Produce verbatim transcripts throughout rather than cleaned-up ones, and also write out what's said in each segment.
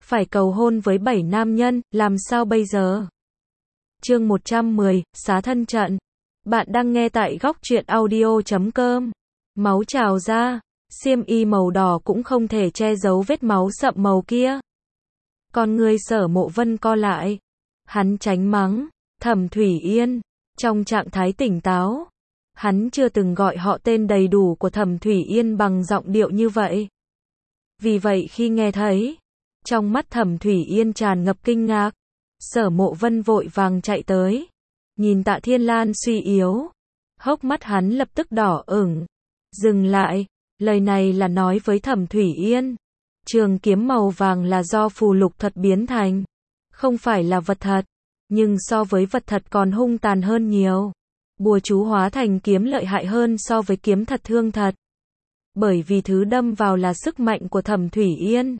phải cầu hôn với bảy nam nhân, làm sao bây giờ? Chương một trăm mười, xá thân trận. Bạn đang nghe tại góc truyện audio chấm com. Máu trào ra, xiêm y màu đỏ cũng không thể che giấu vết máu sậm màu kia. Con người Sở Mộ Vân co lại. Hắn tránh mắng, Thẩm Thủy Yên, trong trạng thái tỉnh táo. Hắn chưa từng gọi họ tên đầy đủ của Thẩm Thủy Yên bằng giọng điệu như vậy. Vì vậy khi nghe thấy, trong mắt Thẩm Thủy Yên tràn ngập kinh ngạc. Sở Mộ Vân vội vàng chạy tới, nhìn Tạ Thiên Lan suy yếu, hốc mắt hắn lập tức đỏ ửng. Dừng lại, lời này là nói với Thẩm Thủy Yên. Trường kiếm màu vàng là do phù lục thuật biến thành, không phải là vật thật, nhưng so với vật thật còn hung tàn hơn nhiều. Bùa chú hóa thành kiếm lợi hại hơn so với kiếm thật thương thật. Bởi vì thứ đâm vào là sức mạnh của Thẩm Thủy Yên.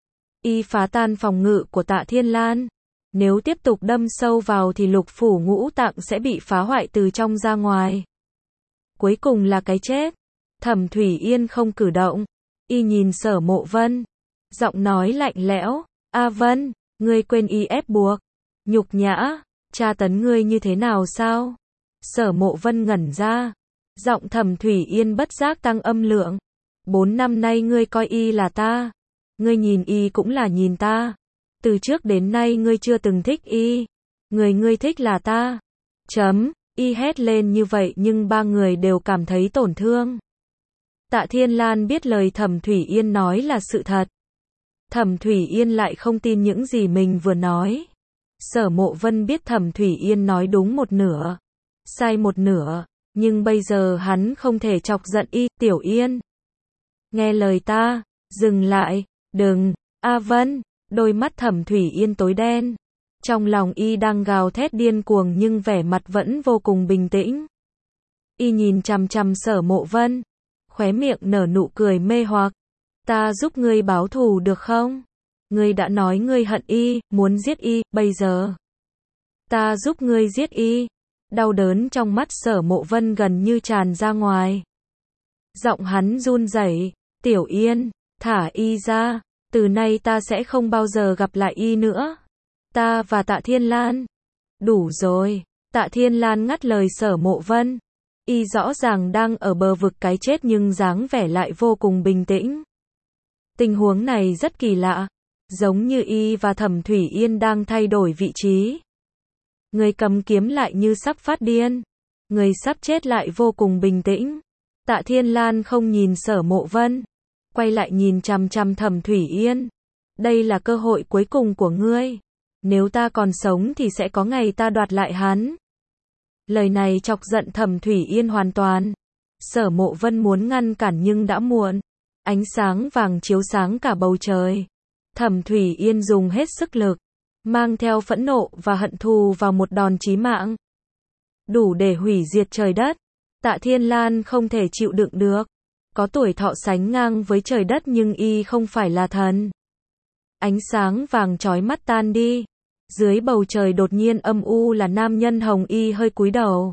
Y phá tan phòng ngự của Tạ Thiên Lan. Nếu tiếp tục đâm sâu vào thì lục phủ ngũ tạng sẽ bị phá hoại từ trong ra ngoài. Cuối cùng là cái chết. Thẩm Thủy Yên không cử động. Y nhìn Sở Mộ Vân. Giọng nói lạnh lẽo. A Vân, ngươi quên y ép buộc. Nhục nhã, tra tấn ngươi như thế nào sao? Sở Mộ Vân ngẩn ra. Giọng Thẩm Thủy Yên bất giác tăng âm lượng. Bốn năm nay ngươi coi y là ta. Ngươi nhìn y cũng là nhìn ta. Từ trước đến nay ngươi chưa từng thích y. Người ngươi thích là ta. Chấm, y hét lên như vậy nhưng ba người đều cảm thấy tổn thương. Tạ Thiên Lan biết lời Thẩm Thủy Yên nói là sự thật. Thẩm Thủy Yên lại không tin những gì mình vừa nói. Sở Mộ Vân biết Thẩm Thủy Yên nói đúng một nửa, sai một nửa, nhưng bây giờ hắn không thể chọc giận y. Tiểu Yên, nghe lời ta, dừng lại, đừng. A Vân. Đôi mắt Thẩm Thủy Yên tối đen. Trong lòng y đang gào thét điên cuồng nhưng vẻ mặt vẫn vô cùng bình tĩnh. Y nhìn chằm chằm Sở Mộ Vân, khóe miệng nở nụ cười mê hoặc. Ta giúp ngươi báo thù được không? Ngươi đã nói ngươi hận y, muốn giết y, bây giờ ta giúp ngươi giết y. Đau đớn trong mắt Sở Mộ Vân gần như tràn ra ngoài. Giọng hắn run rẩy. Tiểu Yên, thả y ra. Từ nay ta sẽ không bao giờ gặp lại y nữa. Ta và Tạ Thiên Lan. Đủ rồi. Tạ Thiên Lan ngắt lời Sở Mộ Vân. Y rõ ràng đang ở bờ vực cái chết nhưng dáng vẻ lại vô cùng bình tĩnh. Tình huống này rất kỳ lạ. Giống như y và Thẩm Thủy Yên đang thay đổi vị trí. Người cầm kiếm lại như sắp phát điên. Người sắp chết lại vô cùng bình tĩnh. Tạ Thiên Lan không nhìn Sở Mộ Vân, quay lại nhìn chằm chằm Thẩm Thủy Yên. Đây là cơ hội cuối cùng của ngươi. Nếu ta còn sống thì sẽ có ngày ta đoạt lại hắn. Lời này chọc giận Thẩm Thủy Yên hoàn toàn. Sở Mộ Vân muốn ngăn cản nhưng đã muộn. Ánh sáng vàng chiếu sáng cả bầu trời. Thẩm Thủy Yên dùng hết sức lực, mang theo phẫn nộ và hận thù vào một đòn chí mạng, đủ để hủy diệt trời đất. Tạ Thiên Lan không thể chịu đựng được. Có tuổi thọ sánh ngang với trời đất nhưng y không phải là thần. Ánh sáng vàng chói mắt tan đi. Dưới bầu trời đột nhiên âm u là nam nhân hồng y hơi cúi đầu.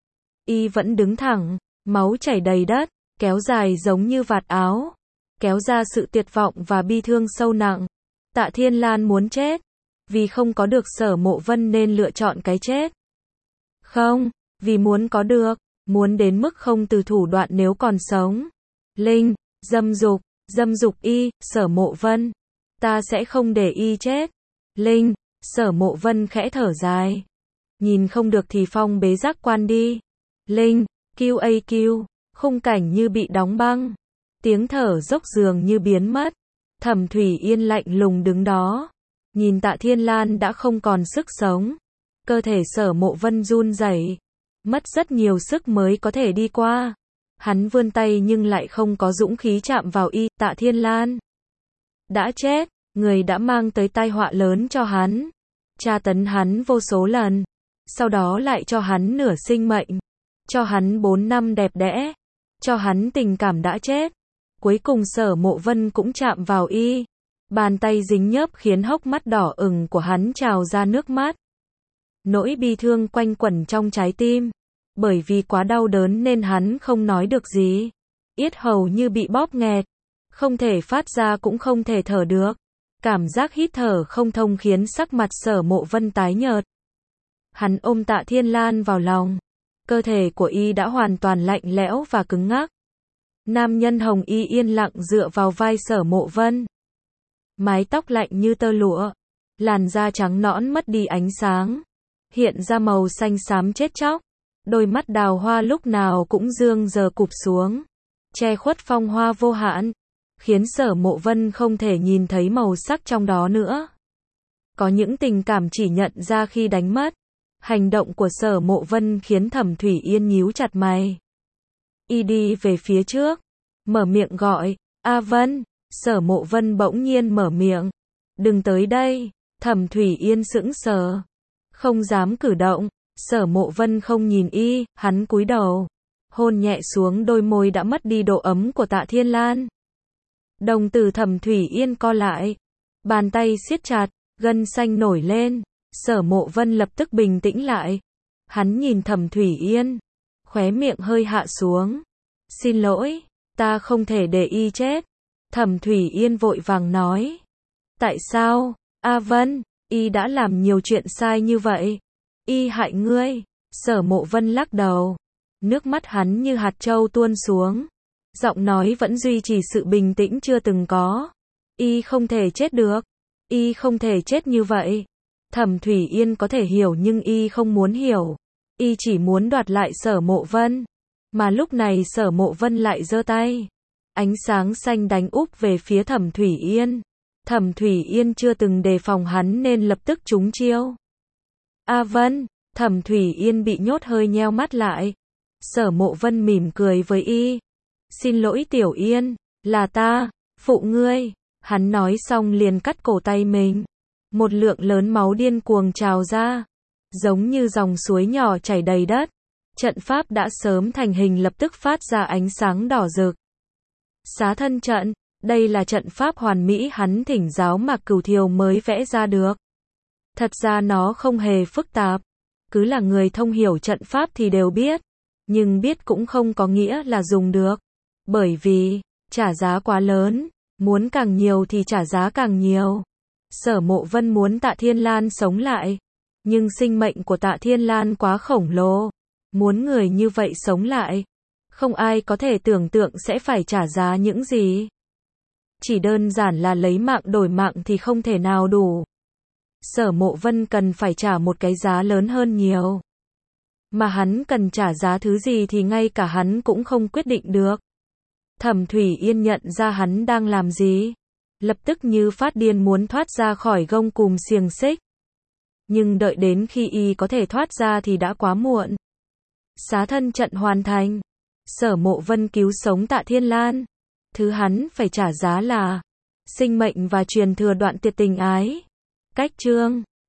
Y vẫn đứng thẳng, máu chảy đầy đất, kéo dài giống như vạt áo, kéo ra sự tuyệt vọng và bi thương sâu nặng. Tạ Thiên Lan muốn chết, vì không có được Sở Mộ Vân nên lựa chọn cái chết. Không, vì muốn có được, muốn đến mức không từ thủ đoạn nếu còn sống. Linh, dâm dục, dâm dục y, Sở Mộ Vân. Ta sẽ không để y chết. Linh, Sở Mộ Vân khẽ thở dài. Nhìn không được thì phong bế giác quan đi. Linh, Q A Q, khung cảnh như bị đóng băng. Tiếng thở dốc dường như biến mất. Thẩm Thủy Yên lạnh lùng đứng đó. Nhìn Tạ Thiên Lan đã không còn sức sống. Cơ thể Sở Mộ Vân run rẩy, mất rất nhiều sức mới có thể đi qua. Hắn vươn tay nhưng lại không có dũng khí chạm vào y. Tạ Thiên Lan đã chết, người đã mang tới tai họa lớn cho hắn. Tra tấn hắn vô số lần, sau đó lại cho hắn nửa sinh mệnh, cho hắn bốn năm đẹp đẽ, cho hắn tình cảm đã chết. Cuối cùng Sở Mộ Vân cũng chạm vào y. Bàn tay dính nhớp khiến hốc mắt đỏ ửng của hắn trào ra nước mắt. Nỗi bi thương quanh quẩn trong trái tim. Bởi vì quá đau đớn nên hắn không nói được gì. Yết hầu như bị bóp nghẹt. Không thể phát ra cũng không thể thở được. Cảm giác hít thở không thông khiến sắc mặt Sở Mộ Vân tái nhợt. Hắn ôm Tạ Thiên Lan vào lòng. Cơ thể của y đã hoàn toàn lạnh lẽo và cứng ngắc. Nam nhân hồng y yên lặng dựa vào vai Sở Mộ Vân. Mái tóc lạnh như tơ lụa. Làn da trắng nõn mất đi ánh sáng. Hiện ra màu xanh xám chết chóc. Đôi mắt đào hoa lúc nào cũng dương giờ cụp xuống. Che khuất phong hoa vô hạn. Khiến Sở Mộ Vân không thể nhìn thấy màu sắc trong đó nữa. Có những tình cảm chỉ nhận ra khi đánh mất. Hành động của Sở Mộ Vân khiến Thẩm Thủy Yên nhíu chặt mày. Y đi về phía trước. Mở miệng gọi. A Vân. Sở Mộ Vân bỗng nhiên mở miệng. Đừng tới đây. Thẩm Thủy Yên sững sờ. Không dám cử động. Sở Mộ Vân không nhìn y. Hắn cúi đầu. Hôn nhẹ xuống đôi môi đã mất đi độ ấm của Tạ Thiên Lan. Đồng tử Thẩm Thủy Yên co lại. Bàn tay siết chặt. Gân xanh nổi lên. Sở Mộ Vân lập tức bình tĩnh lại. Hắn nhìn Thẩm Thủy Yên. Khóe miệng hơi hạ xuống. Xin lỗi. Ta không thể để y chết. Thẩm Thủy Yên vội vàng nói. Tại sao? A Vân, y đã làm nhiều chuyện sai như vậy. Y hại ngươi. Sở Mộ Vân lắc đầu. Nước mắt hắn như hạt châu tuôn xuống. Giọng nói vẫn duy trì sự bình tĩnh chưa từng có. Y không thể chết được. Y không thể chết như vậy. Thẩm Thủy Yên có thể hiểu nhưng y không muốn hiểu. Y chỉ muốn đoạt lại Sở Mộ Vân. Mà lúc này Sở Mộ Vân lại giơ tay. Ánh sáng xanh đánh úp về phía Thẩm Thủy Yên. Thẩm Thủy Yên chưa từng đề phòng hắn nên lập tức trúng chiêu. A Vân. Thẩm Thủy Yên bị nhốt hơi nheo mắt lại. Sở Mộ Vân mỉm cười với y. Xin lỗi Tiểu Yên. Là ta. Phụ ngươi. Hắn nói xong liền cắt cổ tay mình. Một lượng lớn máu điên cuồng trào ra. Giống như dòng suối nhỏ chảy đầy đất. Trận pháp đã sớm thành hình lập tức phát ra ánh sáng đỏ rực. Xá thân trận. Đây là trận pháp hoàn mỹ hắn thỉnh giáo Mạc Cửu Thiều mới vẽ ra được. Thật ra nó không hề phức tạp. Cứ là người thông hiểu trận pháp thì đều biết. Nhưng biết cũng không có nghĩa là dùng được. Bởi vì, trả giá quá lớn. Muốn càng nhiều thì trả giá càng nhiều. Sở Mộ Vân muốn Tạ Thiên Lan sống lại. Nhưng sinh mệnh của Tạ Thiên Lan quá khổng lồ. Muốn người như vậy sống lại. Không ai có thể tưởng tượng sẽ phải trả giá những gì. Chỉ đơn giản là lấy mạng đổi mạng thì không thể nào đủ. Sở Mộ Vân cần phải trả một cái giá lớn hơn nhiều. Mà hắn cần trả giá thứ gì thì ngay cả hắn cũng không quyết định được. Thẩm Thủy Yên nhận ra hắn đang làm gì. Lập tức như phát điên muốn thoát ra khỏi gông cùm xiềng xích. Nhưng đợi đến khi y có thể thoát ra thì đã quá muộn. Xá thân trận hoàn thành. Sở Mộ Vân cứu sống Tạ Thiên Lan. Thứ hắn phải trả giá là sinh mệnh và truyền thừa đoạn tuyệt tình ái. Cách chương